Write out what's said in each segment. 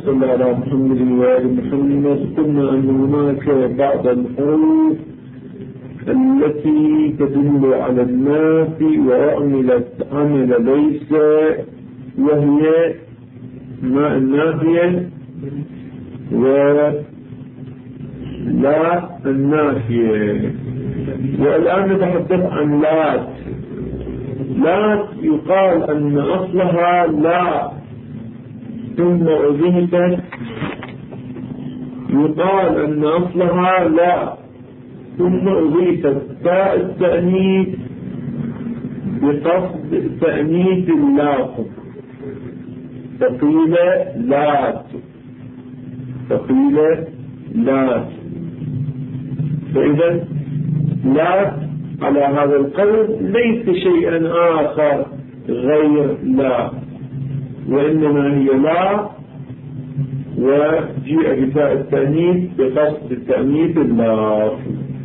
صل على محمد وآل محمد. قلنا أن هناك بعض الحروف التي تدل على النافي وعملت عمل ليس، وهي ما النافية ولا النافية. والآن نتحدث عن لات. لات يقال أن أصلها لا ثم أضيفت، يقال أن أصلها لا ثم أضيفت تاء التأنيث بقصد تأنيث اللافظ فقيل لات، فقيل لات. فإذا لات على هذا القول ليس شيئا آخر غير لا، وإنما هي لا وجيء بتاء التأنيث بقصد التأنيث اللافظ.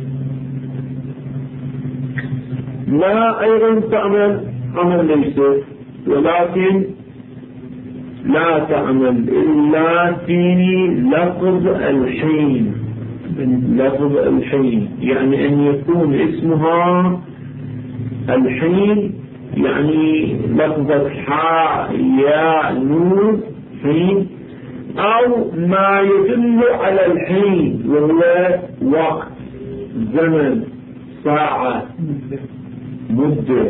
لا أيضا تعمل عمل ليس، ولكن لا تعمل إلا في لفظ الحين. لفظ الحين يعني أن يكون اسمها الحين، يعني لفظة حاء ياء نون حين، أو ما يدل على الحين وهو وقت، زمن، ساعة، مدة،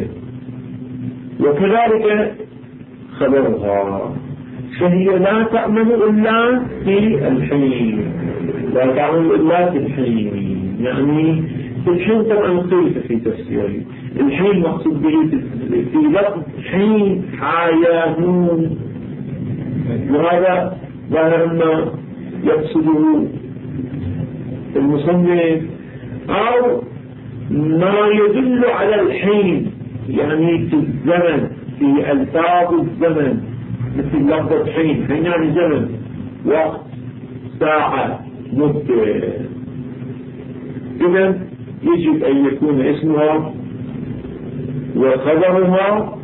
وكذلك خبرها. فهي لا تعمل إلا في الحين، لا تعمل إلا في الحين. يعني في الحين طبعا قيل في تفسيره الحين مقصود به في لفظ حين حيانون، وهذا ظاهر ما يقصده المصنف، أو ما يدل على الحين يعني في الزمن، في ألفاظ الزمن، مثل لفظة حين، حين يعني زمن، وقت، ساعة، مدة. إذن يجب أن يكون اسمها وخبرها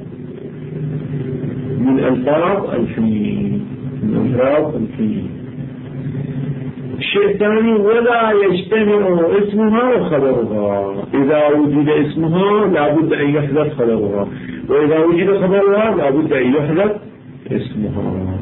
من ألفاظ الحين، من ألفاظ الحين. الشيء الثاني ولا يجتمع اسمها وخبرها. إذا وجد اسمها لابد أن يحدث خبرها، وإذا وجد خبرها لابد أن يحدث اسمها.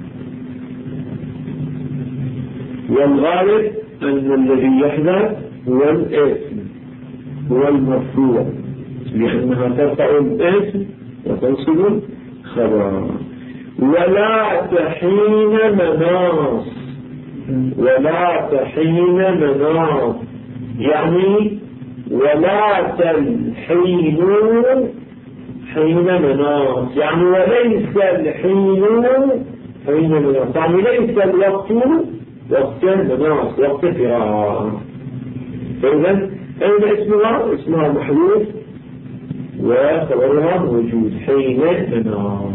والغالب أن الذي يحدث هو الاسم، هو المرفوع، لأنها ترفع الاسم وتنصب الخبر. ولا تحين مناص، ولا تحين مناص يعني ولا تلحين حين مناص، يعني وليس الحين حين مناص، يعني ليس الوقت وقت مناص، وقت فراغ. فإذا أين اسمها؟ اسمها محذوف وخبرها موجود حين مناص.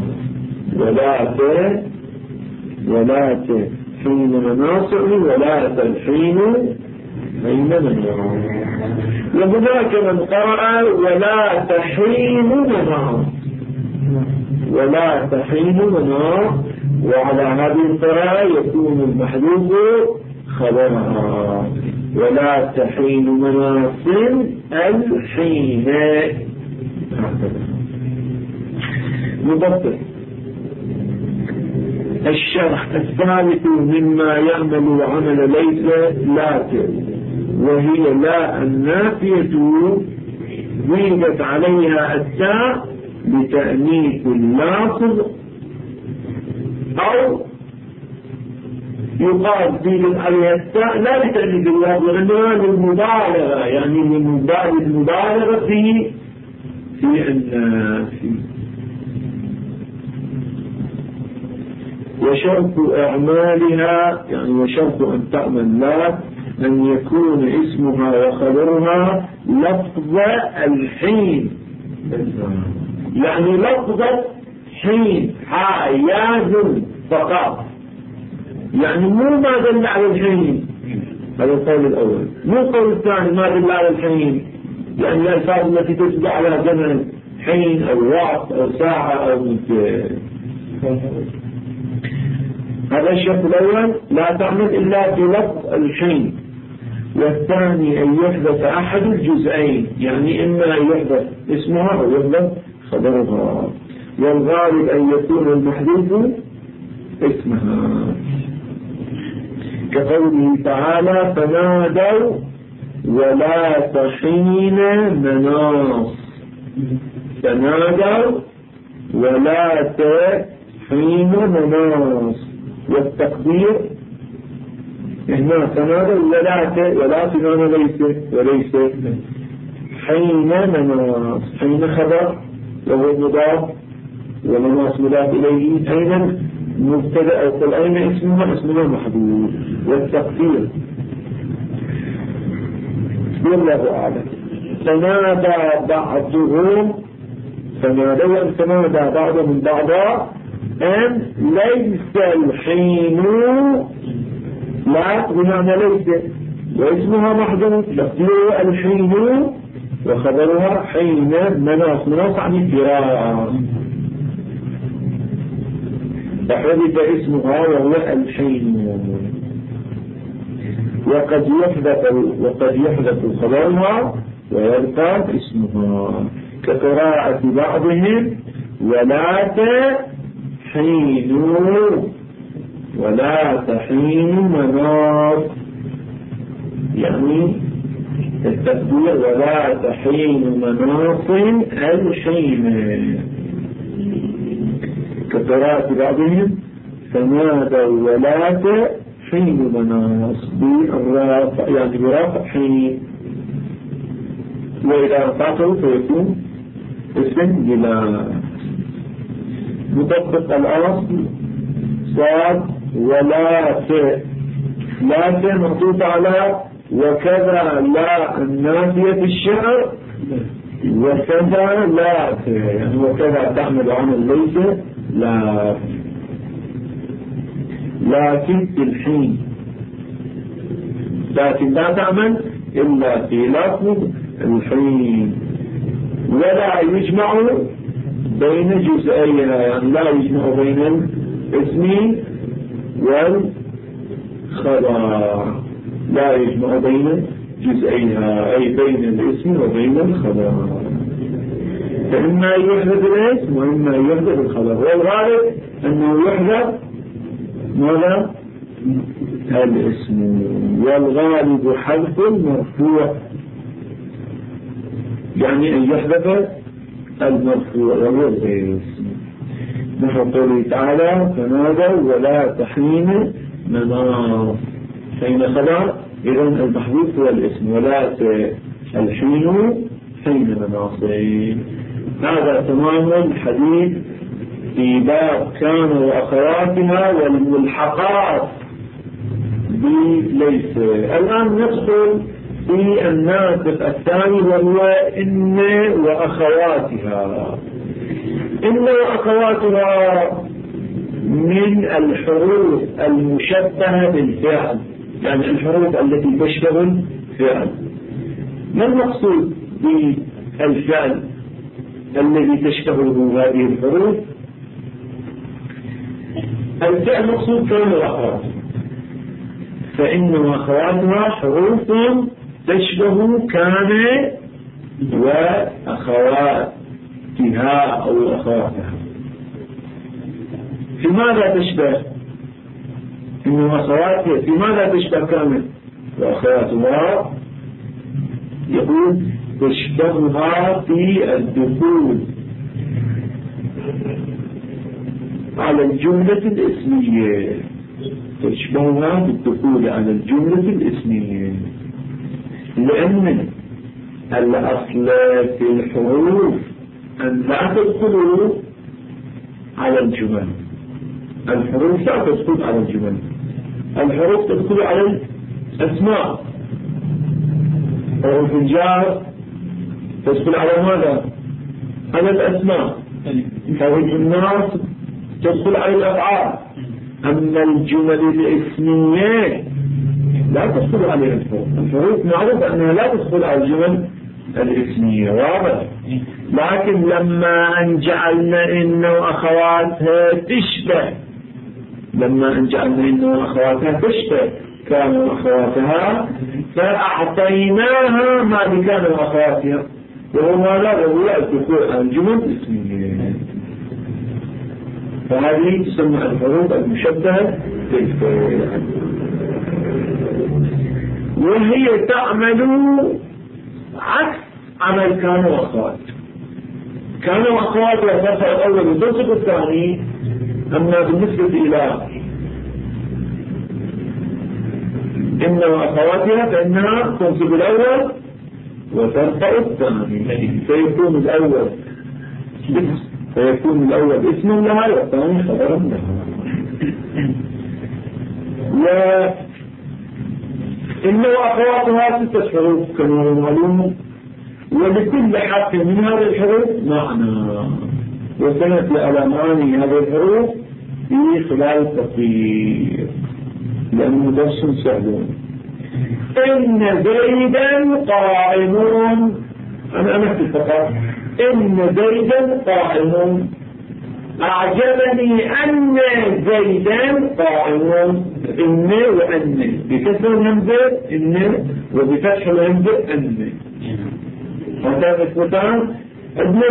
ولا حين مناص ولا تلحين حين مناص. وهناك من قرأ ولا تحين مناص، ولا تحين مناص، وعلى هذه القراءة يكون المحذوف خبرها. ولا تحين مناص الحين. مضبط. الشرح الثالث مما يعمل عمل ليس لاتر، وهي لا النافية زيدت عليها التاء لتأنيث اللافظ، أو يقال زيدت عليها التاء لا لتأنيث اللافظ إنما للمبالغة، يعني للمبالغة في النافي. وشرط أعمالها يعني وشرط أن تعمل لا أن يكون اسمها وخبرها لفظ الحين، يعني لفظة حين حيان فقط، يعني مو ما دل على الحين. هذا القول الأول. مو القول الثاني ما دل على الحين، يعني الألفاظ التي تدل على زمن حين أو وقت أو ساعة أو مدة. هذا الشرط الأول لا تعمل إلا في لفظ الحين. والثاني أن يحدث أحد الجزئين، يعني إما أن يحدث اسمها أو يحدث خبرها، والغالب أن يكون المحذوف اسمها، كقوله تعالى فنادوا ولا تحين مناص. فنادوا ولا تحين مناص، والتقدير هنا فنادوا ولا تنام وليس حين مناص. حين خبر وهو مضاف ومناص مضاف إليه، أين مبتدأ أو قل أين اسمها محذوف. والتقدير والله أعلم. فنادى بعضهم فنادى بعضهم بعضا أن ليس الحين، لا بمعنى ليس، واسمها محذوف تقدير الحين وخبرها حين مناص عن الفراق، فحذف اسمها وهو الحين. وقد يحدث خبرها ويبقى اسمها، كقراءة بعضهم ولا تحين مناص، يعني التقدير ولا تحين مناص الحين، كقراءة بعضهم فنادوا ولا حين مناص بالرافع، يعني برافع حين، وإذا رفعته فيكون اسم بلا مطبق الأصل. صاد ولا لا مخطوط على وكذا لا النافية الشعر، وكذا لا يعني وكذا تعمل عمل ليس لا، لكن في الحين، لكن لا تعمل إلا في لفظ الحين، ولا يجمع بين جزئيها، يعني لا يجمع بين الاسم والخبر، لا يجمع بين جزئيها أي بين الاسم وبين الخبر، فإما يحدث الاسم وإما يحدث الخبر، والغالب أنه يحدث ماذا؟ الاسم، والغالب حذف المرفوع، يعني أن يحدث المرفوع وهو الاسم، نحو قوله تعالى فنادوا ولا تحين مناص، حين خبر إذن المحذوف هو الاسم، ولا الحين حين مناص. هذا تمام الحديث في باب كان وأخواتها والملحقات بليس. الآن ندخل في الناسخ الثاني وهو إن وأخواتها. إن وأخواتها من الحروف المشبهة بالفعل، يعني الحروف التي تشبه الفعل. ما المقصود بالفعل الذي تشبهه هذه الحروف؟ الفعل مقصود كان وأخواتها، فإن وأخواتها حروف تشبه كان وأخواتها أو أخواتها. في ماذا تشبه إن وأخواتها؟ في ماذا تشبه كان وأخواتها؟ يقول تشبهها في الدخول على الجملة الاسمية، تشبهها بالدخول على الجملة الاسمية، لأن الأصل في الحروف أن لا تدخلوا على الجمل. الحروف لا تدخل على الجمل، الحروف تدخل على الأسماء. حروف الجار تدخل على ماذا؟ على الأسماء. حروف الناس تدخل على الأفعال. أما الجمل الاسمية لا تدخل عليها الحروف. الحروف معروف أنها لا تدخل على الجمل الاسمية، واضح. لكن لما أن جعلنا إن وأخواتها تشبه لما أن جعلنا إن وأخواتها تشتى كان وأخواتها فأعطيناها ما بكان وأخواتها، وهو ما لا هو الدخول الجمل اسمية. فهذه تسمى الحروف المشبهة بالفعل، وهي تعمل عكس عمل كان وأخوات. كان وأخوات والدرس الأول والدرس الثاني. أما بالنسبة إلى إن وأخواتها فإنها تنصب الأول وترفع الثاني، فيكون الأول اسم لها والثاني خبرا لها. وإن وأخواتها 6 حروف كما هو معلوم، ولكل حرف من هذه الحروف معنى، وسنتلأ على معاني هذه الحروف في خلال التطبيق لأنه درس سهل. إن زيدا قائمون، أنا أمثل فقط. إن زيدا قائمون، أعجبني أن زيدا قائمون. إن وأن بكسر الهمزة إن، وبفتح الهمزة أن. هذا مثبتان. ابن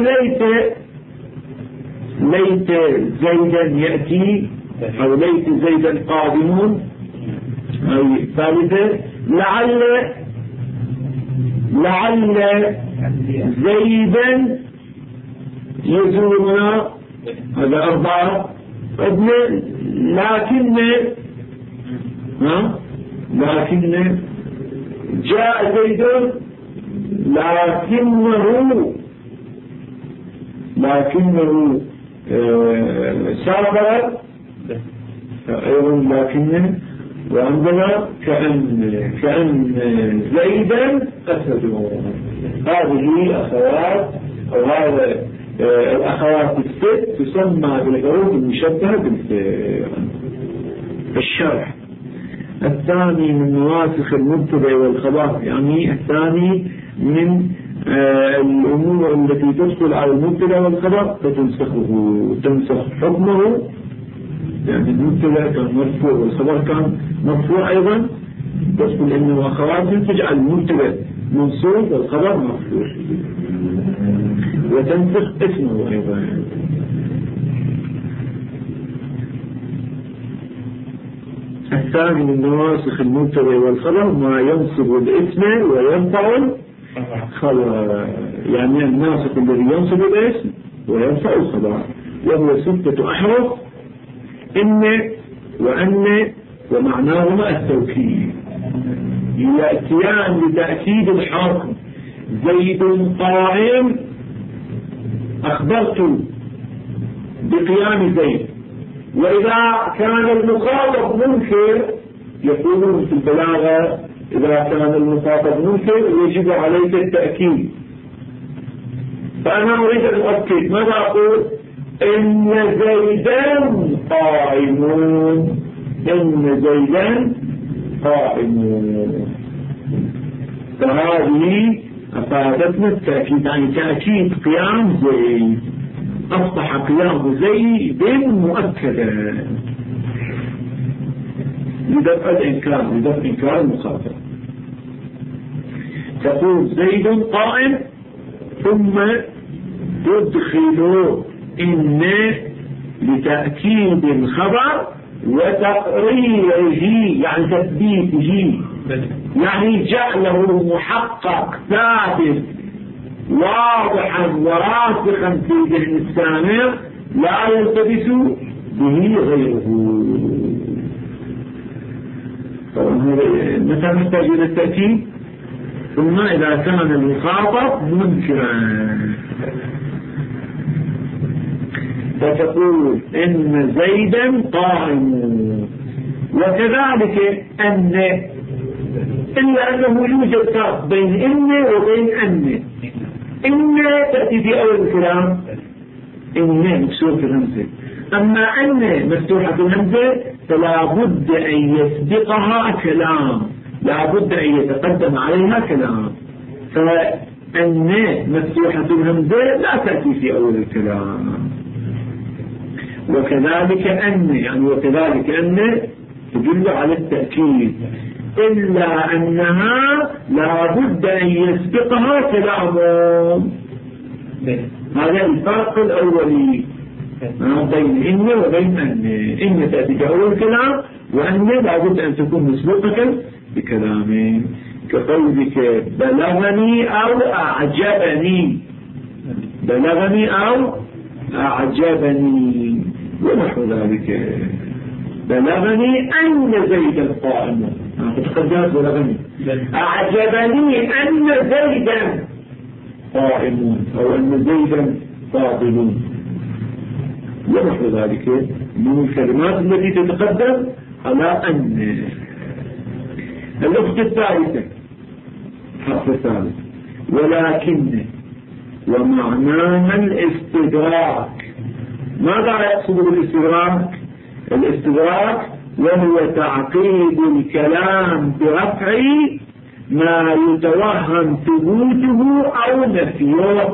ليت زيدا يأتي، أو ليت زيدا قادمون. أي ثالثة لعل زيدا يزورنا، هذا 4. لكن جاء زيد، لكنه سافر أيضا لكنه. وعندنا كأن زيدا أسد. هذه أخوات، أو هذا الأخوات الست تسمى بالحروف المشبهة بالفعل. الشرح الثاني من نواسخ المبتدأ والخبر، يعني الثاني من الأمور التي تدخل على المبتدأ والخبر فتنسخه، تنسخ حكمه. يعني المبتدأ كان مرفوع والخبر كان مرفوع أيضا، تدخل إنه وأخواتها تجعل المبتدأ منصوب والخبر مرفوع، وتنسخ اسمه أيضا. الثاني من نواسخ المبتدأ والخبر ما ينصب الاسم ويرفع الخبر، يعني الناسخ الذي ينصب الاسم ويرفع الخبر، وهو 6 أحرف: إن وأن، ومعناهما التوكيد، يأتيان لتأكيد الحرف. زيد قائم، أخبرت بقيام زيد. وإذا كان المخاطب منكر، يقولون في البلاغة إذا كان المخاطب منكر يجب عليك التأكيد. فأنا أريد أن أؤكد، ماذا أقول؟ إن زيدا قائمون، إن زيدا قائمون. فهذه أفادتنا التأكيد، يعني تأكيد قيام زيد، أصبح قيام زيد مؤكدا لدفع الإنكار، لدفع إنكار المخاطب. تقول زيد قائم، ثم تدخل إن لتأكيد الخبر وتقريره، يعني تثبيته، يعني جعله محقق ثابت واضحا وراسخا في ذهن السامع لا يلتبس به غيره. متى نحتاج إلى التأكيد؟ ثم إذا كان المخاطب منكرا فتقول إن زيدا قائم. وكذلك أن، إلا أنه يوجد فرق بين إن وبين أن. إن تأتي في أول الكلام، إن مكسور في الهمزة، أما أن مفتوحة في الهمزة فلا بد أن يسبقها كلام، لا بد أن يتقدم عليها كلام. فأن مفتوحة الهمزة لا تأتي في أول الكلام. وكذلك أن، يعني وكذلك أن تدل على التأكيد، إلا أنها لا بد أن يسبقها كلام. هذا الفرق الأولي بين إن وبين إن تأتي كأول الكلام، وأن لا بد أن تكون مسبوقة بكلام، كقولك بلغني أو أعجبني، بلغني أو أعجبني ونحو ذلك. بلغني أن زيدا قائم، تقدمت بلغني. أعجبني أن زيدا قائمون أو أن زيدا فاضلون ونحو ذلك من الكلمات التي تتقدم على أن. النقطة الثالثة حرف الثالث ولكن ومعناها الاستدراك. ماذا يقصد بالاستدراك؟ الاستدراك وهو تعقيد الكلام برفع ما يتوهم ثبوته أو نفيه.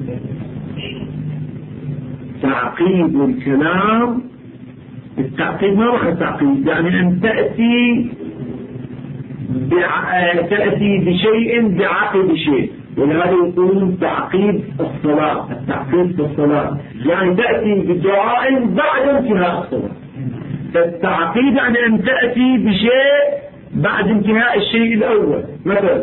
تعقيد الكلام، التعقيد ما هو التعقيد؟ يعني أن تأتي بشيء بعقد شيء، ولهذا يقولون تعقيد الصلاة. التعقيد في الصلاة يعني تأتي بدعاء بعد انتهاء الصلاة. فالتعقيد يعني أن تأتي بشيء بعد انتهاء الشيء الأول. مثلا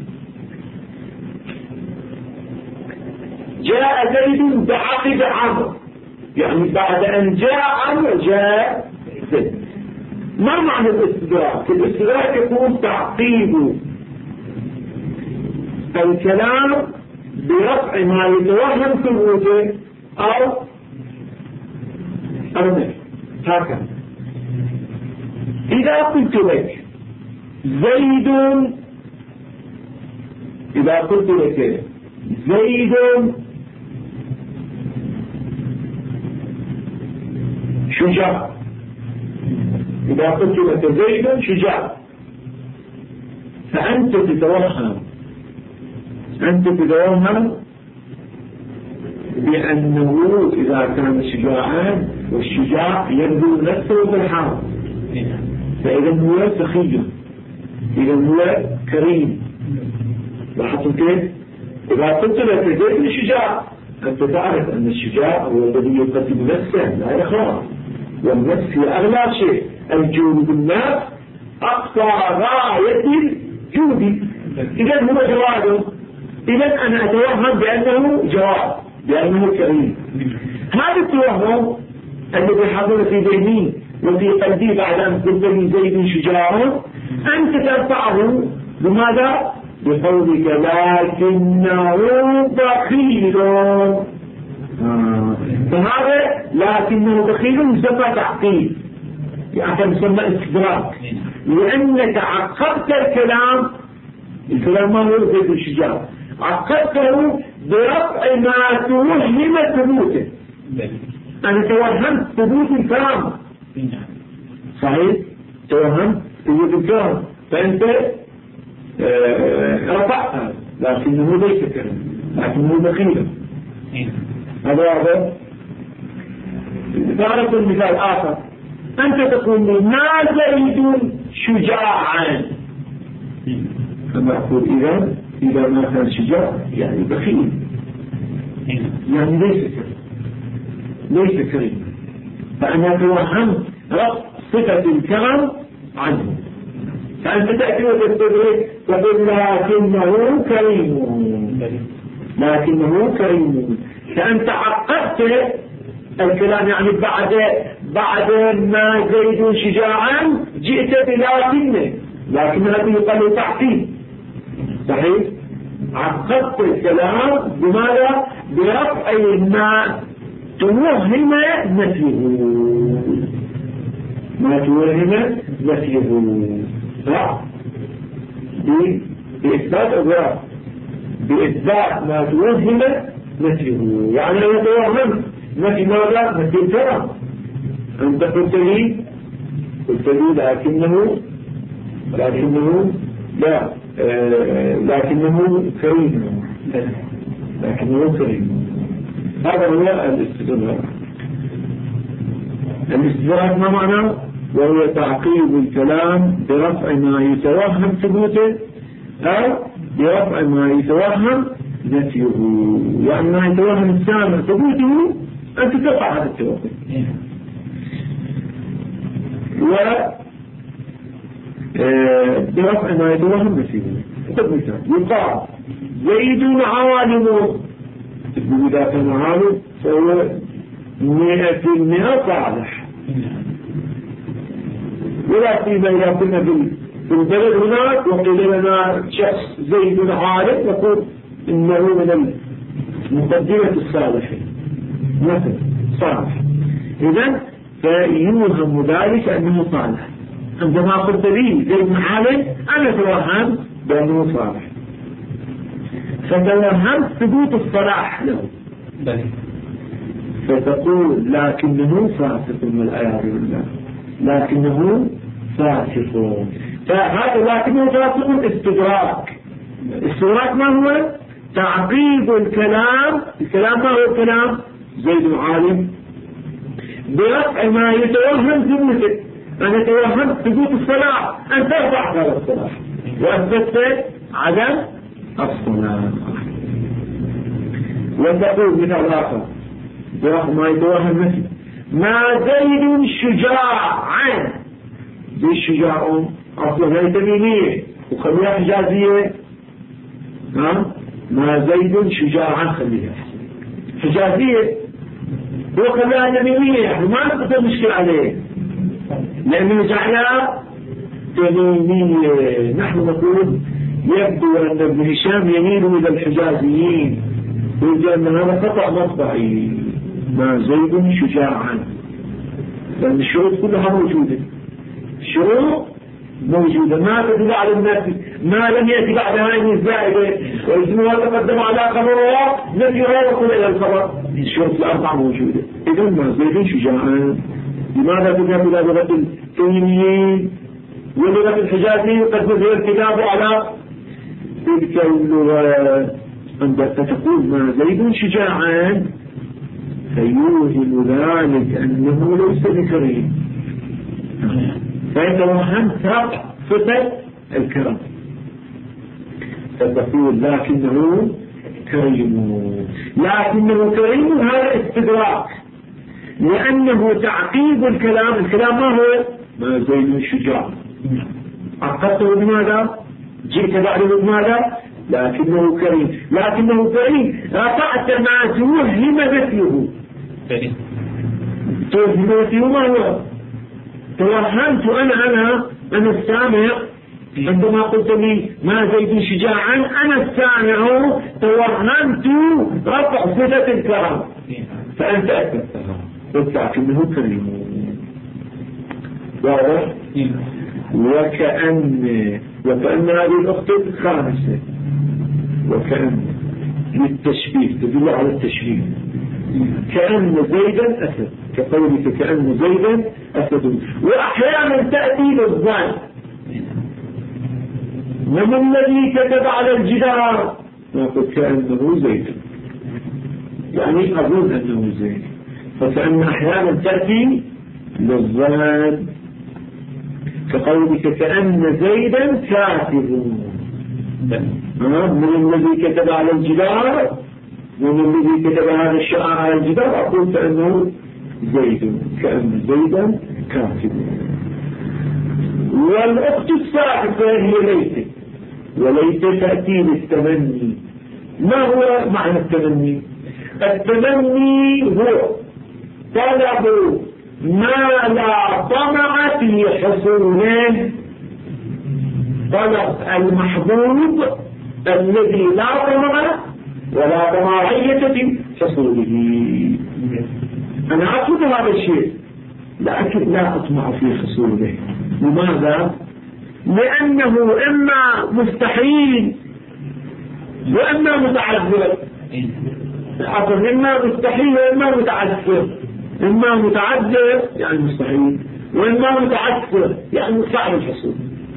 جاء زيد بعقد عمرو، يعني بعد أن جاء عمرو جاء زيد. ما معنى الاستدراك؟ الاستدراك يكون تعقيد الكلام برفع ما يتوهم ثبوته أو نفيه. هكذا إذا قلت لك زيد، إذا قلت لك زيد شجاع، إذا قلت لك زيد شجاع، فأنت تتوهم بأنه إذا كان شجاعا، والشجاع يبدو نفسه في الحال، فإذا هو سخي، إذا هو كريم. لاحظتم كيف؟ إذا قلت لك زيد شجاع، أنت تعرف أن الشجاع هو الذي يقدم نفسه لا يخاف، والنفس هي أغلى شيء. الجود بالنفس أقصى غاية الجود، إذا هو جواده، إذا أنا أتوهم بأنه جواد، بأنه كريم. هذا التوهم الذي حضر في ذهني وفي قلبي بعد أن قلت لي زيد شجاع، أنت ترفعه بماذا؟ بقولك لكنه بخيل. فهذا لكنه بخيل يسمى تعقيد، يعني يسمى استدراك، لأنك عقدت الكلام ما هو زيد الشجاع، عقدته برفع ما توهم ثبوته. أنا توهمت ثبوت الكلام، صحيح؟ توهمت ثبوت الكلام، فأنت رفعتها، لكنه ليس كلام، لكنه بخيل. هذا تعرف المثال آخر، أنت تقول لي ما زيد شجاعا، أما أقول إذا ما كان شجاع يعني بخيل، يعني ليس كريم، فأنا توهمت رفع صفة الكرم عنه. فأنت تأتي وتستدرك تقول لكنه كريم، فأنت عقدت الكلام، يعني بعد ما زيد شجاعا جئت لكن هذا يقال تعقيد، صحيح؟ عقدت الكلام بماذا؟ برفع ما توهم نفيه، صح؟ بإثبات أدراك، بإثبات ما توهم نفيه، يعني أنا توهم نفي ماذا؟ نفي الكرم. أنت قلت لي لكنه لا، لكنه كريم، هذا هو الاستدراك. الاستدراك ما معناه؟ وهو تعقيب الكلام برفع ما يتوهم ثبوته أو برفع ما يتوهم نفيه. يعني ما يتوهم السامع ثبوته أنت تقع هذا التوهم، برفع ما يتوهم نفيه. يقال زيد عالم، تقول إذا كان عالم فهو 100% صالح. ولا فيما إذا كنا في البلد هناك وقيل لنا شخص زيد عالم نقول إنه من مقدمة الصالحين مثل صالح. إذن فيوهم ذلك أنه صالح. عندما قلت لي زيد عالم أنا توهم بأنه صالح، فتوهمت ثبوت الصلاح له، فتقول لكنه فاسق والعياذ بالله، لكنه فاسق. فهذا لكنه فاسق استدراك. استدراك ما هو؟ تعقيب الكلام. الكلام ما هو الكلام؟ زيد عالم برفع ما يتوهم ثبوته. أنا توهمت ثبوت الصلاح، أن ترفع هذا الصلاح وأثبت عدم الصلاح. وتقول مثال آخر برفع ما يتوهم مثل ما زيد شجاعا. زي الشجاع أصلا هي تميمية وخليها حجازية. ما زيد شجاعا خليها حجازية وخليها تميمية، يعني ما نقدر مشكلة عليه لأنه جعلها تميمية. نحن نقول يبدو أن ابن هشام يميل إلى الحجازيين ويقول أن هذا خطأ مطبعي. ما زيد شجاعا، لأن الشروط كلها موجودة. الشروط موجودة ما تدل على النفي، ما لم يأتي بعد هذه الزائدة واسمها تقدم على خبرها نفيها وصل إلى الخبر. الشروط الأربعة موجودة. إذن ما زيد شجاعا. لماذا تذهب إلى لغة التيميين ولغة الحجازيين قد نزل الكتاب على تلك اللغة؟ عندما تقول ما زيد شجاعا فيوهم ذلك أنه ليس بكريم، فيتوهمت رفع صفة الكرم، فتقول لكنه كريم. لكنه كريم هذا استدراك، لأنه تعقيب الكلام. الكلام ما هو؟ ما زيد شجاع. عقبته بماذا؟ جئت بعده بماذا؟ لكنه كريم. لكنه كريم رفعت ما توهم نفيه. توهم نفيه ما هو؟ توهمت أنا السامع عندما قلت لي ما زيد شجاعا، أنا السامع توهمت رفع صفة الكرم، فأنت أثبتها قلت لكنه كريم. واضح؟ وكأن هذه الأخت الخامسة وكأن للتشبيه تدل على التشبيه. كأن زيدا أسد، كقولك كأن زيدا أسد. وأحيانا تأتي للظن من الذي كتب على الجدار، نقول كأنه زيد، يعني أظن أنه زيد. فكأن أحيانا تأتي للظن كقولك كأن زيدا كاتب. من الذي كتب على الجدار، من الذي كتب هذا الشعار على الجدار، أقول كأنه زيد، كأن زيدا كاتب. والأخت السابقة هي ليت، وليت تأتي للتمني. ما هو معنى التمني؟ التمني هو طلب ما لا طمع في حصوله، طلب المحبوب الذي لا طمع ولا طماعية في حصوله. أنا أطلب هذا الشيء لكن لا أطمع في حصوله. لماذا؟ لأنه إما مستحيل وإما متعذر. إما مستحيل وإما متعذر. إما متعذر يعني مستحيل، وإما متعذر يعني صعب الحصول.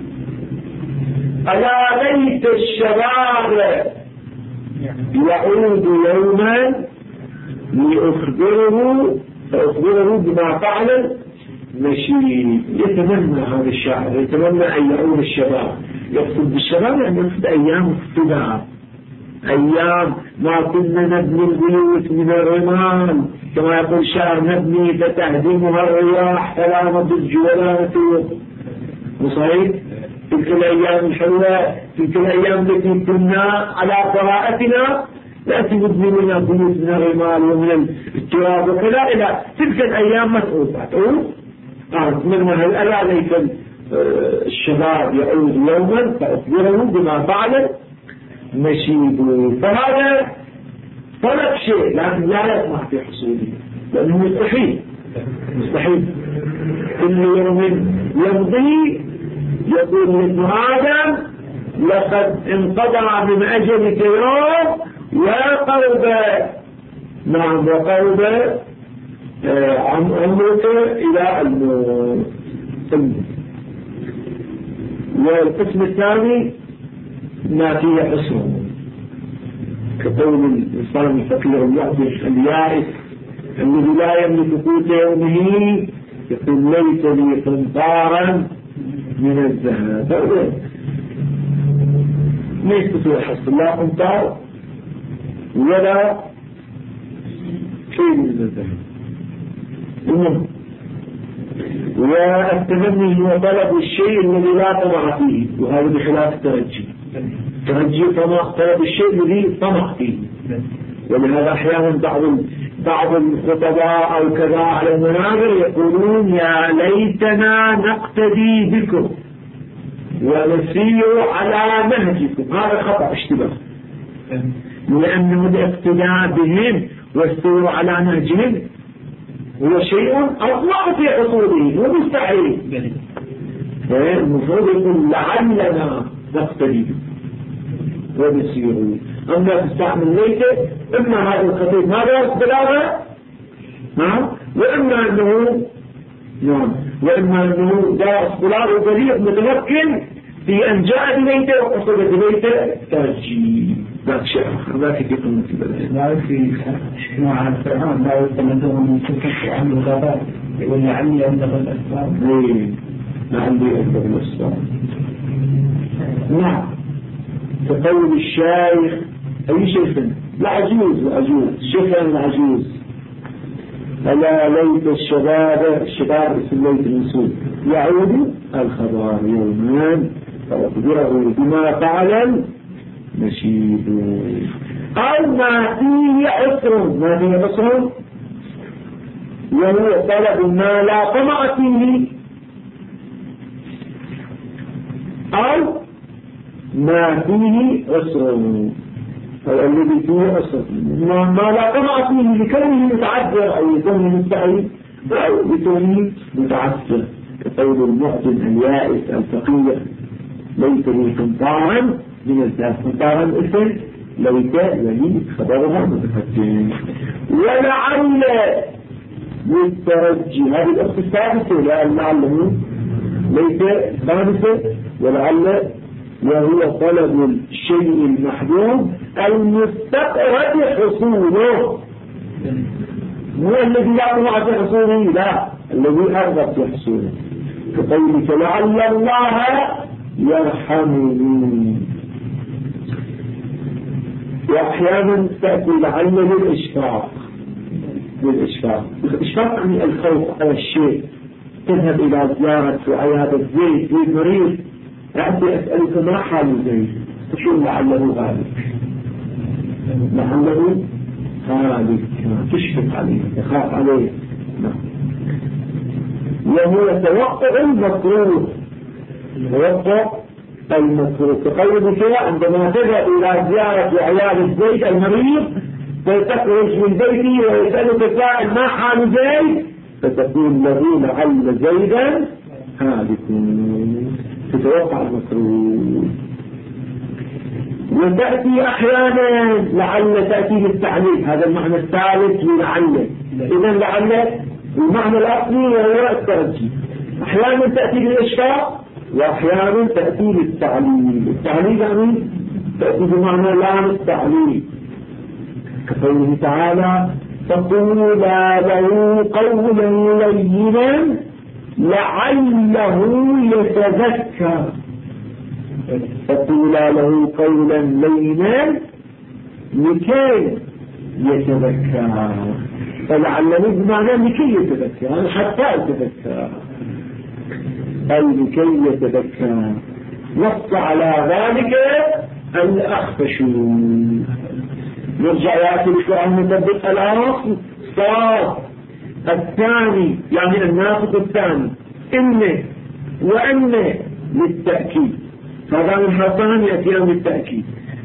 ألا ليت الشباب يعود يوما لأخبره فأخبره بما فعل مشي. يتمنى هذا الشاعر، يتمنى أن يعود الشباب. يقصد بالشباب يعني يقصد أيام افتداء، أيام ما كنا نبني البيوت من الرمال كما يقول الشاعر، نبني فتهدمها الرياح فلا نضج ولا نتوب. وصحيح تلك الأيام الحلوة، تلك الأيام التي كنا على قراءتنا لا تبني لنا بيوت من الرمال ومن التراب وكذا، إلى تلك الأيام مسؤولة تعود. أتمنى هل ليس الشباب يعود يوما فأخبره بما فعل نشيده. فهذا طلب شيء لكن لا يطمح في حصوله، لأنه مستحيل. كل يوم يمضي يقول ابن آدم لقد انقضى من أجلك يوم وقرب عمرك إلى الموت. والقسم الثاني ما فيه حسن، كقول الإنسان الفقير المعطش اليائس الذي لا يملك قوت يومه يقول ليس لي قنطارا من الذهب. ما يستطيع حسن لا قنطار ولا شيء من الذهب. والتمني هو طلب الشيء الذي لا طمع فيه، وهذا بخلاف الترجي. الترجي طلب الشيء الذي طمع فيه. ولهذا أحيانا بعض الخطباء أو كذا على المنابر يقولون يا ليتنا نقتدي بكم ونسير على نهجكم. هذا خطأ اشتباه، لأن الاقتداء بهم والسير على نهجهم هو شيء أطلق في حصوله ومستحيل. المفروض يقول لعلنا نقتدي ونسير. أما تستعمل ليس، إما هذا الخطيب ما درس بلاغة وإما أنه دارس بلاغة بليغ متمكن في أن جاء بليته وقصد بليته ترجي. ذاك شيء آخر، ذاك يقوم في بلده. لا في مع الفرعون لا يتمدون من تلك عن الغابات ولعلي أبلغ الأسباب. لعلي أبلغ الأسباب. نعم. كقول الشيخ أي شيخ العجوز شيخ العجوز ألا ليت الشباب اسم ليت المسود يعود الخبر يومان فأخبره بما فعل نشيد. أو ما فيه عسر وهو طلب ما لا طمع فيه، أو ما فيه عسر أو الذي فيه عسر ما لا طمع فيه لكونه متعذر أو لكونه مستحيل أو لكونه متعذر، كقول المعجم اليائس الفقير ليس لي قنطارا من الذهب. قنطارا اسم ليس ولي خبرها متفتن. ولعل للترجي هذه الأخت الثالثة لعله ليس خامسة. ولعل وهو طلب الشيء المحبوب المستقرب حصوله، مو الذي لا طمع في حصوله، لا الذي أرغب في حصوله. كقولك لعل الله يرحمني. وأحيانا تأتي لعل للإشفاق. الإشفاق يعني الخوف على الشيء. تذهب إلى زيارة وعيادة زيد مريض، أعطي أسألك ما حال زيد، تقول لعله غالب، تشفق عليه تخاف عليه. وهو توقع المكروه. تقول كده عندما تذهب إلى زيارة وعيادة زيد المريض فتخرج من بيته ويسألك سائل ما حال زيد، فتقول له لعل زيدا هالك. تتوقع المكروه. وتأتي أحيانا لعل تأتي للتعليل، هذا المعنى الثالث للعل. إذا لعل المعنى الأصلي وهو الترجي. أحيانا تأتي للإشفاق وأحيانا تأتي للتعليل. التعليل يعني تأتي بمعنى لام التعليل، كقوله تعالى فقولا له قولا لينا لعله يتذكر. فقولا له قولا لينا لكي يتذكر. فلعله بمعنى لكي يتذكر، حتى يتذكر أي لكي يتذكر. نص على ذلك الأخفش. نرجع يأتي الشعر مطبق الأصل صاد الثاني يعني الناطق الثاني إن وأن للتأكيد، هذا الحرفان يأتيان بالتأكيد.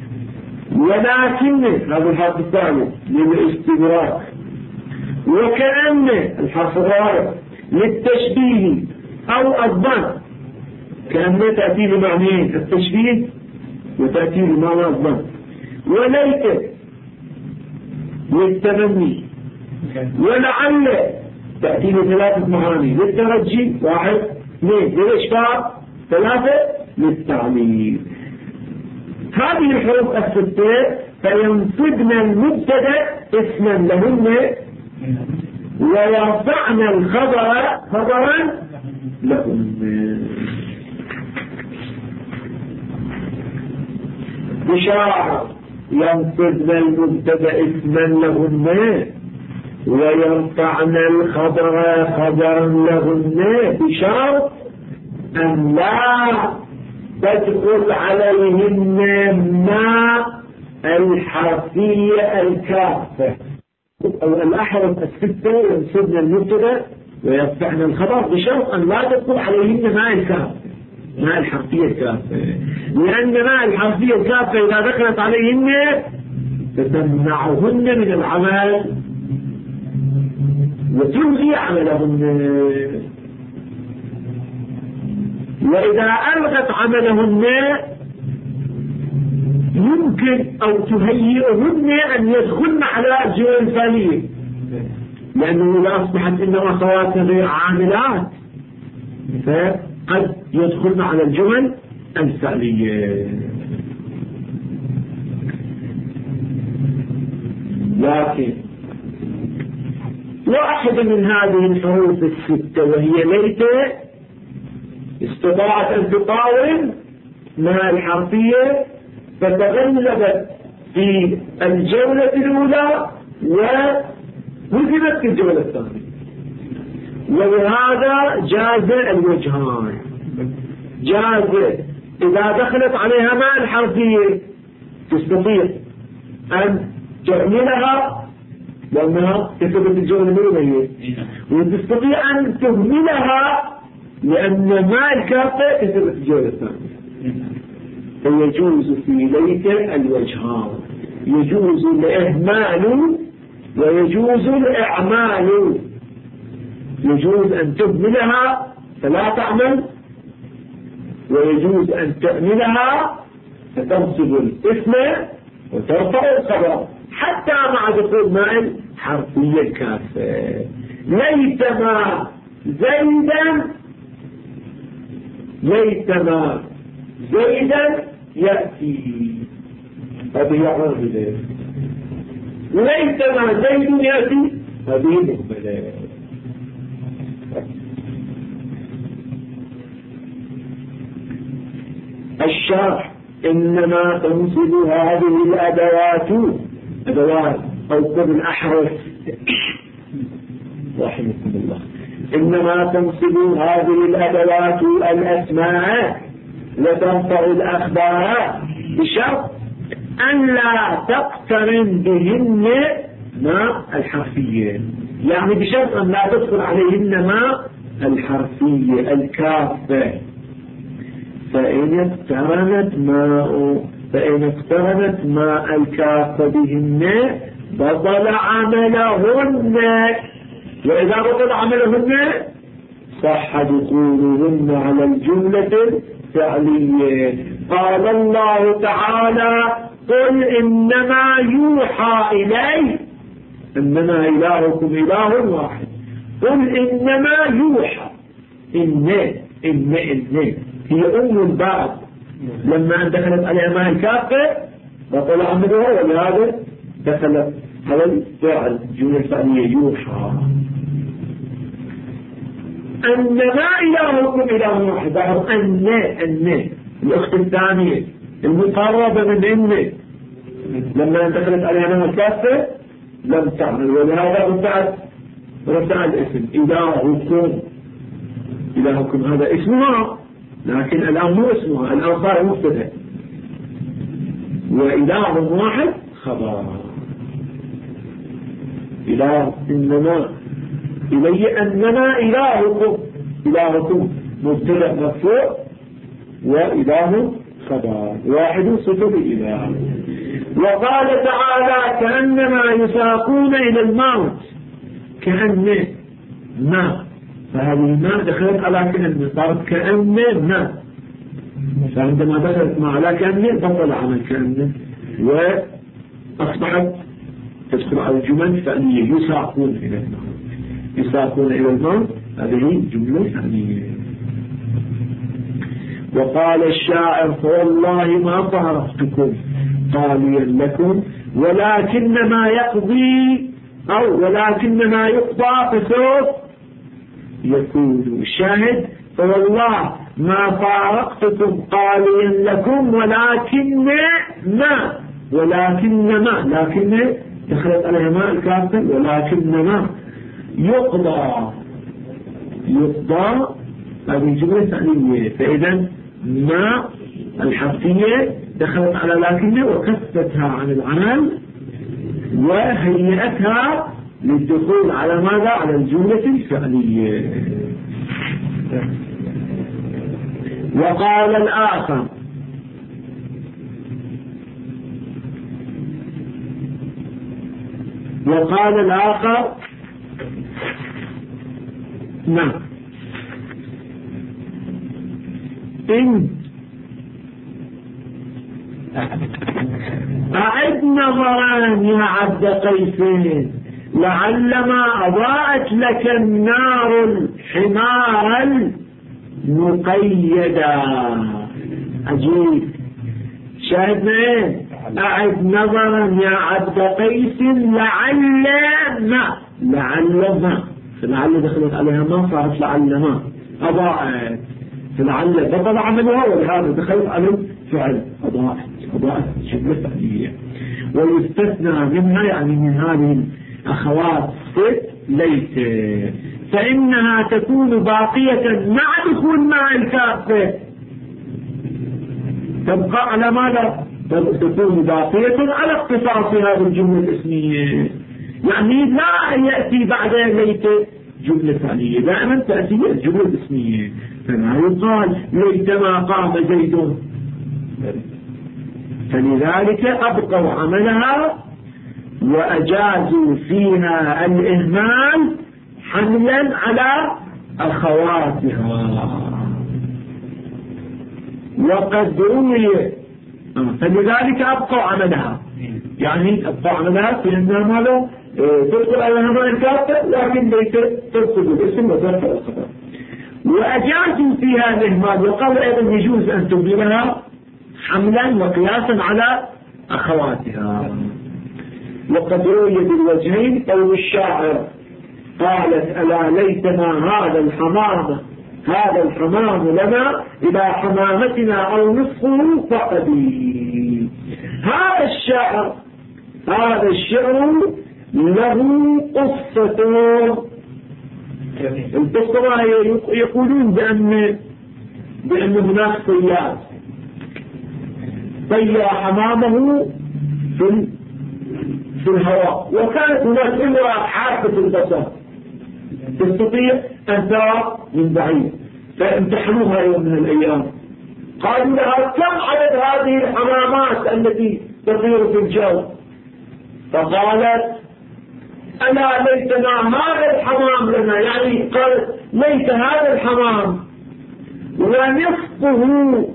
ولكن هذا الحرف الثاني للاستدراك. وكأن الحرف الرابع للتشبيه أو الظن. كأن تأتي لمعنيين التشبيه وتأتي لمعنى الظن. وليت للتمني. ولعل تأتي لثلاثة معاني للترجي 1 2 للإشفاق 3 للتعليل. هذه الحروف الستة فينصبن المبتدا اسما لهن ويرفعن الخبر خبرا لهن. بشارة ينصبن المبتدا اسما لهن ويرفعن الخبر خبرا لهن بشرط أن لا تدخل عليهن ما الحرفية الكافة. الأحرف الستة ينصبن المبتدا ويرفعن الخبر بشرط أن لا تدخل عليهن ما الكافة، ما الحرفية الكافة، لأن ما الحرفية الكافة إذا دخلت عليهن تتمنعهن من العمل وتلغي عملهن. وإذا ألغت عملهن يمكن أو تهيئهن أن يدخلن على الجمل الثانية، لأنه إذا أصبحت إنما أخواتنا غير عاملات فقد يدخلن على الجمل الثانية. لكن واحدة من هذه الحروف الستة وهي ليت استطاعت أن تقاوم مع الحرفية فتغلبت في الجولة الأولى وهزمت في الجولة الثانية. ولهذا جاز الوجهان. جاز إذا دخلت عليها مع الحرفية تستطيع أن تعملها لأنها تثبت الجولة الأولى، وتستطيع أن تهملها لأن ما الكافة تثبت الجولة الثانية. فيجوز في ليت الوجهان، يجوز الإهمال ويجوز الإعمال. يجوز أن تهملها فلا تعمل، ويجوز أن تأملها فتنصب الاسم وترفع الخبر حتى مع دخول ماء الحرفية الكافة. ليتما زيدا ليتما زيدا يأتي، هذه عرض. ليتما زيد يأتي، هذه مقبلة. الشرح إنما تنصب هذه الأدوات أدوات أو قبل أحرف رحمكم الله. إنما تنصب هذه الأدوات الأسماء وترفع الأخبار بشرط أن لا تقترن بهن ما الحرفية، يعني بشرط أن لا تدخل عليهن ما الحرفية الكافة. فإن اقترنت ما الكافة بهن بطل عملهن، وإذا بطل عملهن صح دخولهن على الجملة الفعلية. قال الله تعالى قل إنما يوحى إلي، إنما إلهكم إله واحد. قل إنما يوحى، إن هي أم البعض لما دخلت عليها ما الكافة بطل عملها، ولهذا دخلت هذا الفعل جملة فعلية يوحى أنما إلهكم إله واحد. أن الأخت الثانية المقربة من إن لما دخلت عليها الكافة لم تعمل، ولهذا رفع الاسم إلهكم هذا اسمها، لكن الآن مو اسمها، الآن صار مبتدأ، وإله واحد خبر. إله إنما إلي أننا إلهكم مبتدأ مرفوع وإله خبر، واحد صفة الإله. وقال تعالى كأنما يساقون إلى الموت، كأن ما، فهذه ما دخلت على كأن، صارت كأن ما، فعندما دخلت ما على كأن بطل عمل كأن وأصبحت تدخل على الجمل فعلية يساقون إلى الموت. يساقون إلى الموت هذه جملة فعلية. وقال الشاعر فوالله ما فارقتكم قاليا لكم ولكنما يقضي ولكنما يقضى فسوف يكون. الشاهد فوالله ما فارقتكم قاليا لكم لكن دخلت عليها ماء الكافر، ولكنما يقضى هذه جملة فعلية. فإذا ما الحرفية دخلت على لكن وكفتها عن العمل وهيئتها للدخول على ماذا؟ على الجملة الفعلية. وقال الآخر نعم إن أعد نظران يا عبد قيس لعل ما أضاءت لك النار الحمار المقيدا. عجيب. شاهدنا ايه؟ أعد نظرا يا عبد قيس لعل ما فلعل دخلت عليها ما صارت لعل ما أضاءت، فلعل بطل عملها ولهذا دخلت على الفعل أضاءت جملة فعلية. ويستثنى منها يعني من هذه الأخوات ليس، فإنها تكون باقية مع دخول ماء الكافة، تبقى على ماذا؟ تكون باقية على اختصاص هذه الجملة الاسمية، يعني لا يأتي بعد ليت جملة ثانية، دائما تأتي الجملة الاسمية. فلا يقال ليتما قام زيد، فلذلك أبقوا عملها وأجازوا فيها الإهمال حملا على أخواتها. وقد روي فلذلك أبقوا عملها، يعني أبقوا عملها في أنها ماذا تدخل على هذا الكافة لكن ليس تدخل الاسم وتدخل الخبر. وأجازوا فيها الإهمال، وقال أيضا يجوز أن تبدلها حملا وقياسا على أخواتها. وقد روي بالوجهين قول الشاعر قالت ألا ليتنا هذا الحمام لنا إلى حمامتنا أو نصفه فقدي. هذا الشعر له قصة. القصة يقولون بأن هناك صياد طير حمامه في الهواء، وكانت هناك امرأة حاسة البصر تستطيع أن ترى من بعيد، فامتحنوها يوم من الأيام قالوا لها كم عدد هذه الحمامات التي تطير في الجو؟ فقالت ألا ليتنا هذا الحمام لنا، يعني قالت ليت هذا الحمام ونصفه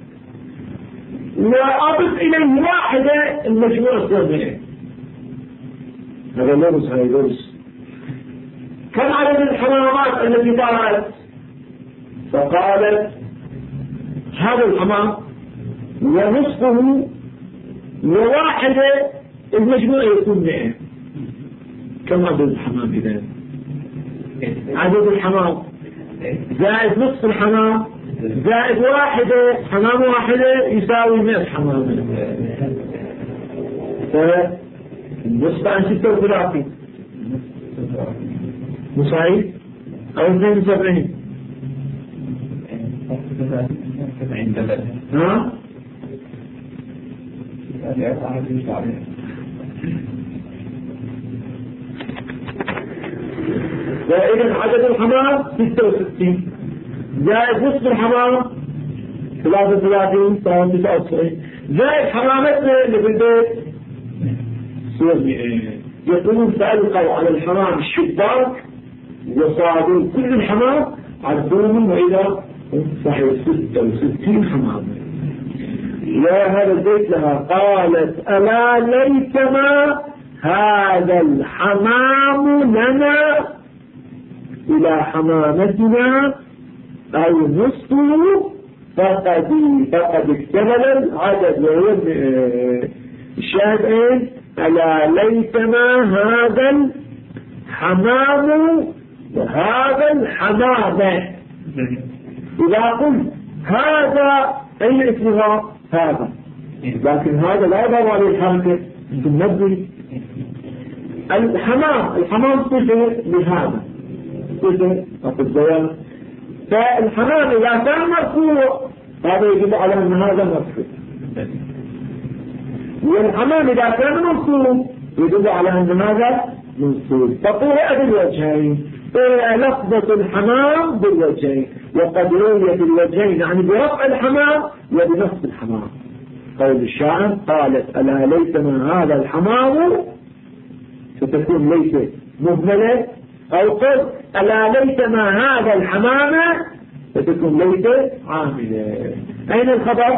وأضف إليه واحدة المجموع الثانية. هذا لبس كم عدد الحمامات التي طارت؟ فقالت هذا الحمام ونصفه وواحدة المجموع يكون 100. كم عدد الحمام إذا؟ عدد الحمام زائد نصف الحمام زائد واحدة، حمام واحدة يساوي 100 حمام، فالنصف عن 36 مصحيح أو 72 ها؟ فإذا عدد الحمام 66 زائد نصف الحمام 33 صار 99 زائد حمامتنا اللي بالبيت صار 100. يقولون سألقوا على الحمام الشباك وصادوا كل الحمام عدوهم وإذا صحيح 66 حمام. يا هذا البيت لها قالت ألا ليتما هذا الحمام لنا إلى حمامتنا أو نصفه فقد اكتمل العدد. وهو الشاهد ايه؟ ألا ليتما هذا الحمام وهذا الحمامة. إذا قلت هذا أي اسمها هذا، لكن هذا لا يضع عليه الحركة تنبي. الحمام صفة لهذا صفة الزيان. فالحمام إذا كان مرفوع هذا يجب على أن هذا مرفوع، والحمام إذا كان منصوب يدل على أن هذا منصوب. فقرأ بالوجهين، لفظة الحمام بالوجهين، وقد رويت بالوجهين يعني برفع الحمام وبنصب الحمام. قول الشاعر قالت ألا ليتنا هذا الحمام فتكون ليس مهملة، أو قل ألا ليتنا هذا الحمام فتكون ليس عاملة. أين الخبر؟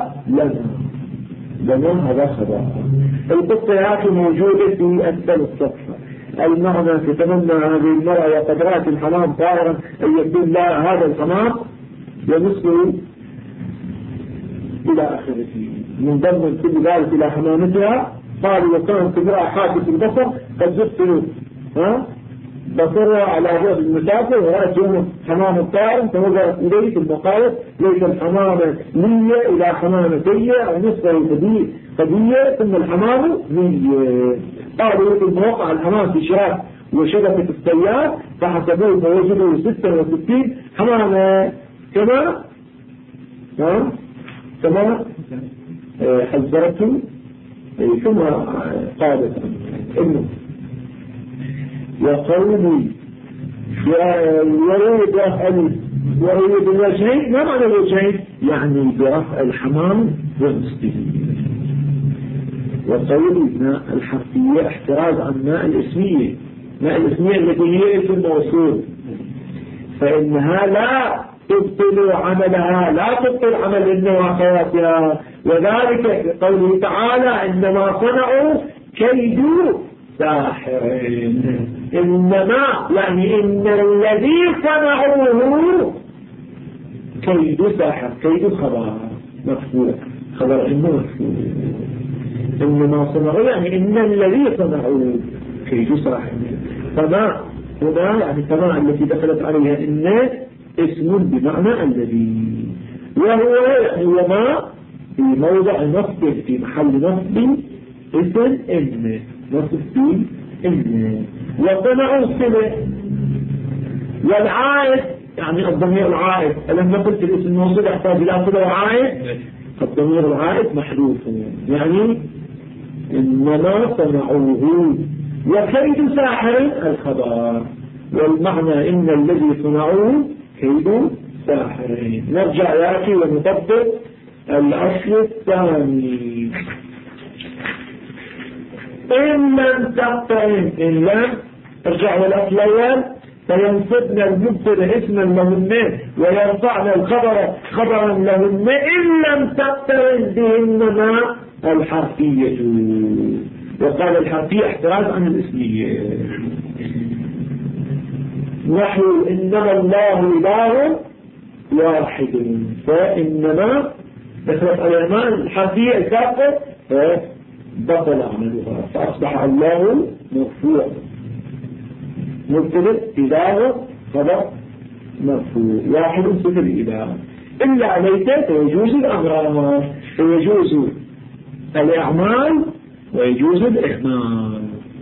لنا هذا خبر. القصة موجودة في أسفل الصفحة. المعنى تتمنى هذه المرأة وقد رأت الحمام طائرا أن يكون لا هذا الحمام يمسه إلى آخره من ضمن كل ذلك إلى حمامتها. قالوا وكانت امرأة حاسة البصر قد زبطلوا بصرها على بعد المسافة ورأت يوم حمام الطائر فنظرت إليه في المقالب ليس الحمامة لية إلى حمامتية أو نصفه قدية ثم الحمام لية. قالوا في الموقع الحمام في شراك وشبكة السيار فحسبوه فوجدوا 66 حمامة كما حذرتهم ثم قالت إنه وقولي يريد الوجهين. ما معنى الوجهين؟ يعني برفع الحمام ونصفه. وقولي ماء الحرفية احتراز عن ماء الاسمية. ماء الاسمية التي هي اسم موصول فإنها لا تبطل عملها، لا تبطل عمل إن وأخواتها. وذلك قوله تعالى إنما صنعوا كيد ساحرين. إنما يعني إن الذي صنعوه كيد ساحر. كيد خبر مفهوم، خبر إنه مفهوم. إنما صنعوا يعني إن الذي صنعوه كيد ساحر. فما هنا يعني كما التي دخلت عليها إن اسم بمعنى الذي، وهو يعني وما في موضع نصب في محل نصب اسم إن نصب فيه إن. وصنعوا الصلة والعائد يعني الضمير العائد. لما قلت الاسم الموصول يحتاج إلى صلة وعائد الضمير العائد محذوف يعني إنما صنعوه. وكيد ساحر الخبر، والمعنى إن الذي صنعوه كيد ساحر. نرجع يا أخي ونطبق الأصل الثاني. إن لم تقترن، إن لم ارجع للأصل الأول فينصبنا المبتدأ اسما لهن ويرفعنا الخبر خبرا لهن إن لم تقترن بهنما الحرفية. وقال الحرفية احتراز عن الاسمية. نحو إنما الله إله واحد، فإنما دخلت على الحرفية الكافة بطل عملها فأصبح الله مرفوع. مبتدأ إذا خبر مرفوع واحد صفر إذا إلا ليس فيجوز الأمران، فيجوز الإعمال ويجوز الإهمال.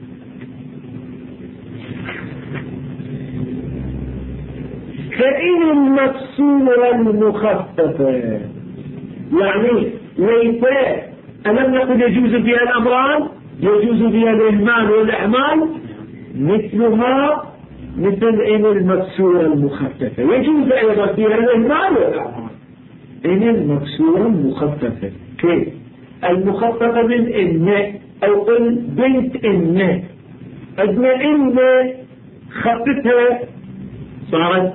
فإن المكسور المخففة يعني ليس ألم نقل يجوز فيها الأمران يجوز فيها الإهمال والإعمال مثلها مثل إن المكسور المخففة يجوز أيضا فيها الإهمال والإعمال. إن المكسور المخففة كيف؟ المخففة من إن أو قل بنت إن أدنى إن خفتها صارت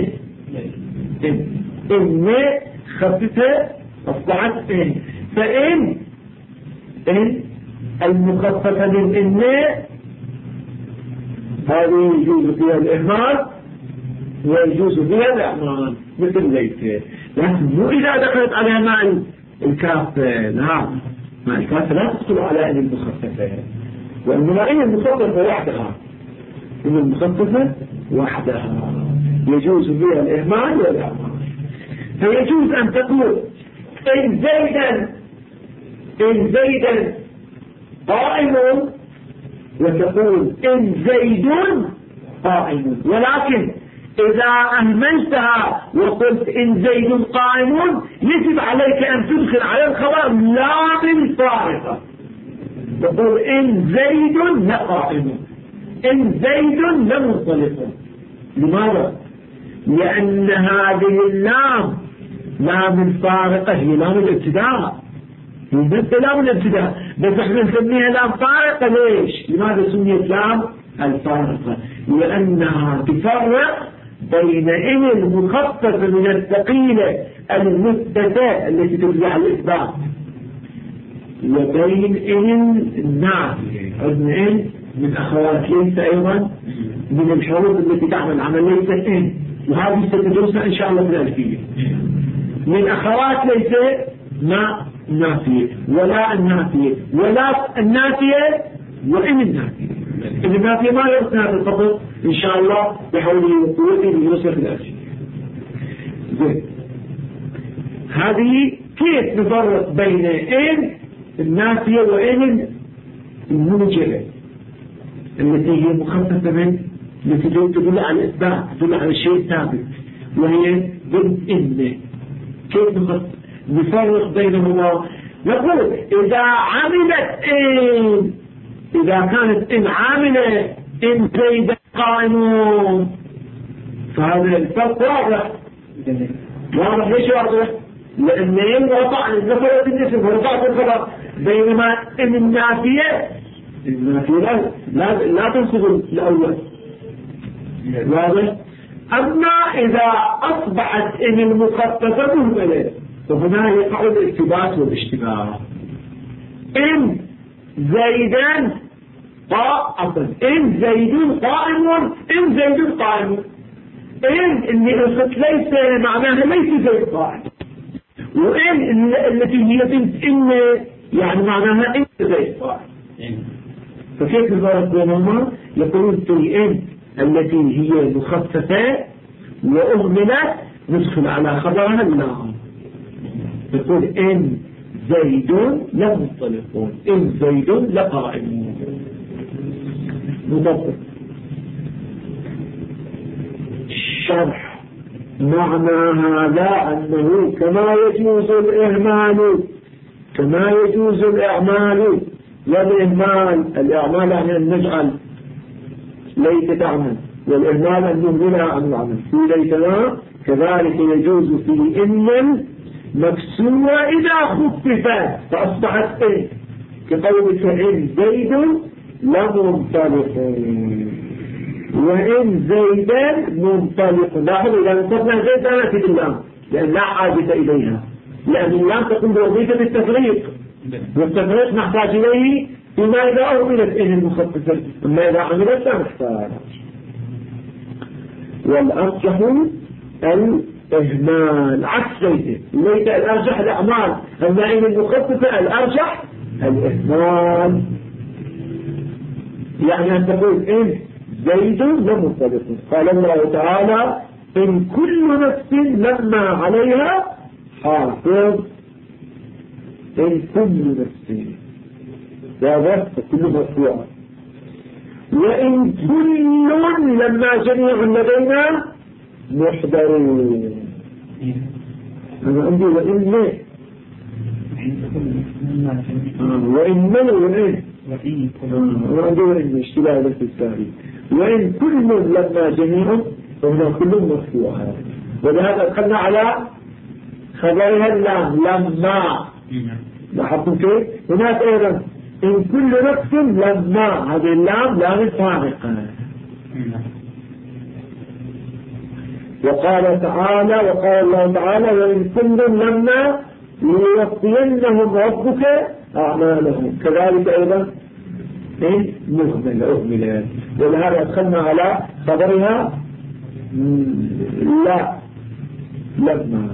إن خفتها أصبحت إن. فإن المخففة من إن هذه يجوز فيها الإهمال ويجوز فيها الإعمال مثل ليس، لكن مو إذا دخلت على ماء الكافة. نعم ماء الكافة لا تدخل على إن المخففة، وإنما إن المخففة وحدها، إن المخففة وحدها يجوز فيها الإهمال والإعمال. فيجوز أن تقول إن زيدا قائم وتقول إن زيد قائم، ولكن إذا أهملتها وقلت إن زيد قائم يجب عليك أن تدخل على الخبر لام الفارقة، تقول إن زيد لقائم إن زيد لمنطلق. لماذا؟ لأن هذه اللام لام الفارقة هي لام الابتداء، هي مثل لام الابتداء، بس احنا نسميها لام فارقة. ليش؟ لماذا سميت لام الفارقة؟ لأنها تفرق بين إن المخففة من الثقيلة المثبتة التي ترجع الإثبات وبين إن النافية. عندنا إن من أخوات ليس أيضا من الحروف التي تعمل عمل ليس إن، وهذه ستدرسها إن شاء الله في الألفية. من أخوات ليس ما النافية ولا النافية ولا النافية وإن النافية. النافية ما يرسلها في الفصل إن شاء الله بحوله وقوته ليرسل في الألفية. زين، هذه كيف نفرق بين إن النافية وإن الموجبة التي هي مخففة من التي تدل على الإثبات، تدل على الشيء الثابت، وهي ضد إن. كيف نفرق بينهما؟ نقول إذا عملت إن، إذا كانت إن عاملة إن زيد قائمون، فهذا الفرق واضح. واضح ليش واضح؟ لأن إن وضع الزفرة بالنسبة ورفعت الخبر، بينما إن النافية لا تنصب الأول. واضح؟ أما إذا أصبحت إن المخففة مهملة فهنا يقع الارتباط والاشتباه. إن زيدان إن زيد قائم إن زيد قائم، إن اللي قلت ليس معناها ليس زيد قائم، وإن التي هي بنت إن يعني معناها إن زيد قائم. فكيف الفرق بينهما؟ يقولون في إن التي هي مخففة وأهملت ندخل على خبرها اللام، يقول إن زيد لمنطلقون إن زيد لقائمون. مضبط. شرح معنى هذا أنه كما يجوز الإعمال والإهمال. الإعمال يعني أن نجعل ليس تعمل، والإهمال أن نهملها عن العمل. في ليتنا كذلك يجوز في إن مكسورة إذا خففت فأصبحت إن، كقولك إن زيد لمنطلق وإن زيدا منطلق. لاحظوا إذا انطلقنا زيد لا نأتي باللام لأن لا حاجة إليها، لأن اللام تقوم بوظيفة التفريق، والتفريق نحتاج إليه فيما إذا أهملت إن المخففة، أما إذا عملت لا نحتاج. والأرجح الإهمال عكس ليس الأرجح الأعمال، أما إن المخففة الأرجح الإهمال. يعني أن تقول إن زيد لمنطلق. قال الله تعالى إن كل نفس لما عليها حافظ. إن كل نفس هذا كل مرفوع. وإن كل لما جميع لدينا محضرون. أنا عندي وإن وإن أنا عندي وإن اشتباه بالتالي. وإن كل لما جميع فهنا كل مرفوع. ولهذا دخلنا على خبرها اللام لما. لاحظتم كيف؟ هناك أيضا إن كل نفس لما، هذه اللام لام فارقة. وقال الله تعالى وإن كل لما ليوفينهم ربك أعمالهم. كذلك أيضا إن مهملة. ولهذا أدخلنا على خبرها لا لما.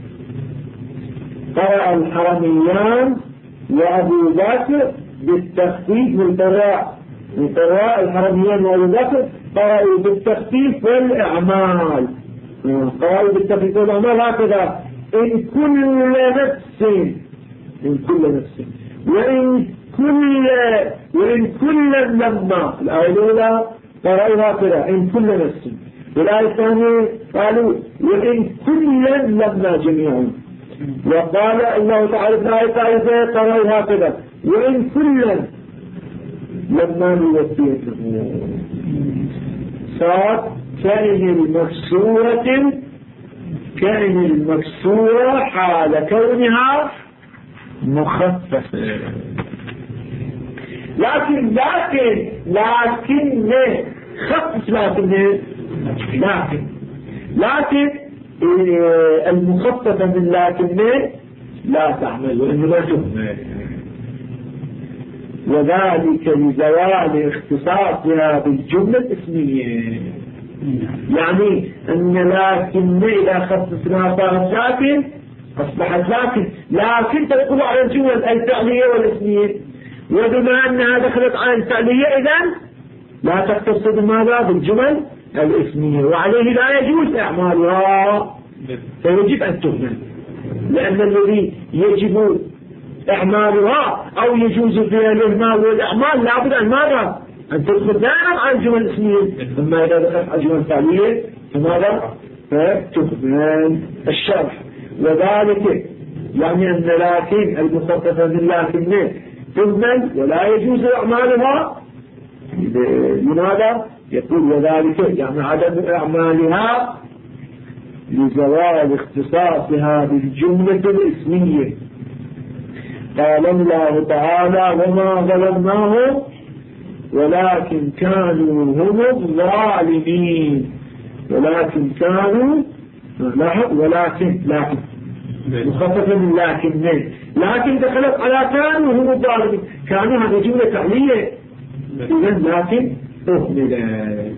قرأ الحرميان وأبو بكر بالتخفيف والقراء. الحرميان وأبو بكر قرأوا بالتخفيف والإعمال. قرأوا بالتخفيف والإعمال هكذا إن كل نفس وإن كل لما. الآية الأولى قرأوا هكذا إن كل نفس. والآية الثانية قالوا وإن كل لما جميعا. وقال الله تعالى في الآية الثالثة قرأوا هكذا وإن كل لما نوفيهم. صار كائن المكسورة حال كونها مخففة. لكن خفف لكن المخففة من لكن لا تعمل وإنما تهمل. وذلك لزوال اختصاصها بالجملة الاسمية. يعني أن لكن إذا خصصناها صارت لكن أصبحت لكن تدخل على الجمل الفعلية والاسمية. وبما أنها دخلت على الفعلية إذن لا تختص بماذا بالجمل الاسمية. وعليه لا يجوز إعمالها فيجب أن تهمل. لأن الذي يجب إعمالها أو يجوز فيها الإهمال والإعمال لابد أن ماذا؟ أن تدخل دائما على الجمل الاسمية. أما إذا دخلت على الجمل الفعلية فماذا؟ فتهمل الشرح. وذلك يعني أن لكن المخففة من لكن تهمل ولا يجوز إعمالها. لماذا؟ يقول وذلك يعني عدم إعمالها لزوال اختصاصها بالجملة الاسمية. قال الله تعالى وما ظلمناهم ولكن كانوا هم الظالمين. ولكن مخففة من لكن دخلت على كانوا هم الظالمين. كانوا هذه جملة فعلية لكن أهملت.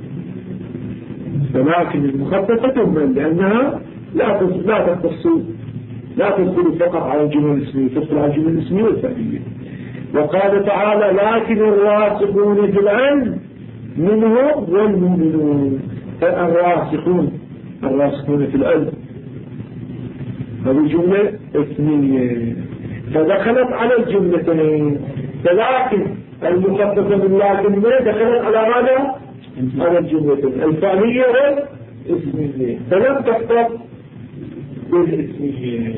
ولكن المخففة تهمل لأنها لا تدخل فقط على الجمل الاسمية، تدخل على الجمل الاسمية والفعلية. وقال تعالى لكن الراسخون في العلم منهم والمؤمنون. الراسخون في العلم هذه جملة اسمية فدخلت على الجملتين. فلكن المخففة من لكن دخلت على ماذا؟ على الجملتين الفعلية والاسمية فلم تختص بالاسمية.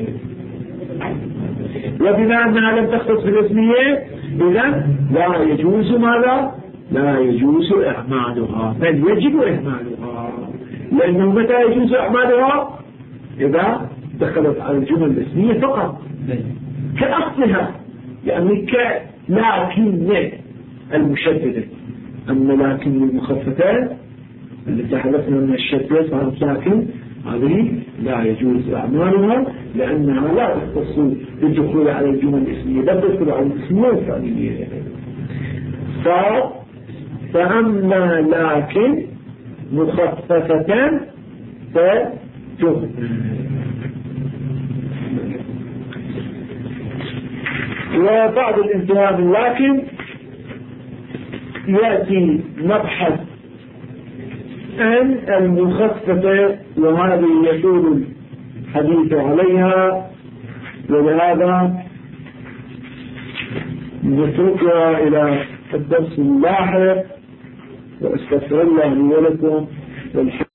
وبما أنها لم تختص بالاسمية إذن لا يجوز ماذا؟ لا يجوز إعمالها بل يجب إهمالها. لأنه متى يجوز إعمالها؟ إذا دخلت على الجمل الاسمية فقط كأصلها يعني لكن المشددة. أما لكن المخففات التي حدثنا من الشدة صارت لكن هذه لا يجوز إعمالها لأنها لا تختص بالدخول على الجمل الاسمية بل تدخل على الاسمية الفعلية. فأما لكن مخففة فتهمل. وبعد الانتهاء من لكن يأتي مبحث الأن المخففة، وهذه يطول الحديث عليها، ولهذا نتركها إلى الدرس اللاحق، وأستغفر الله لي ولكم.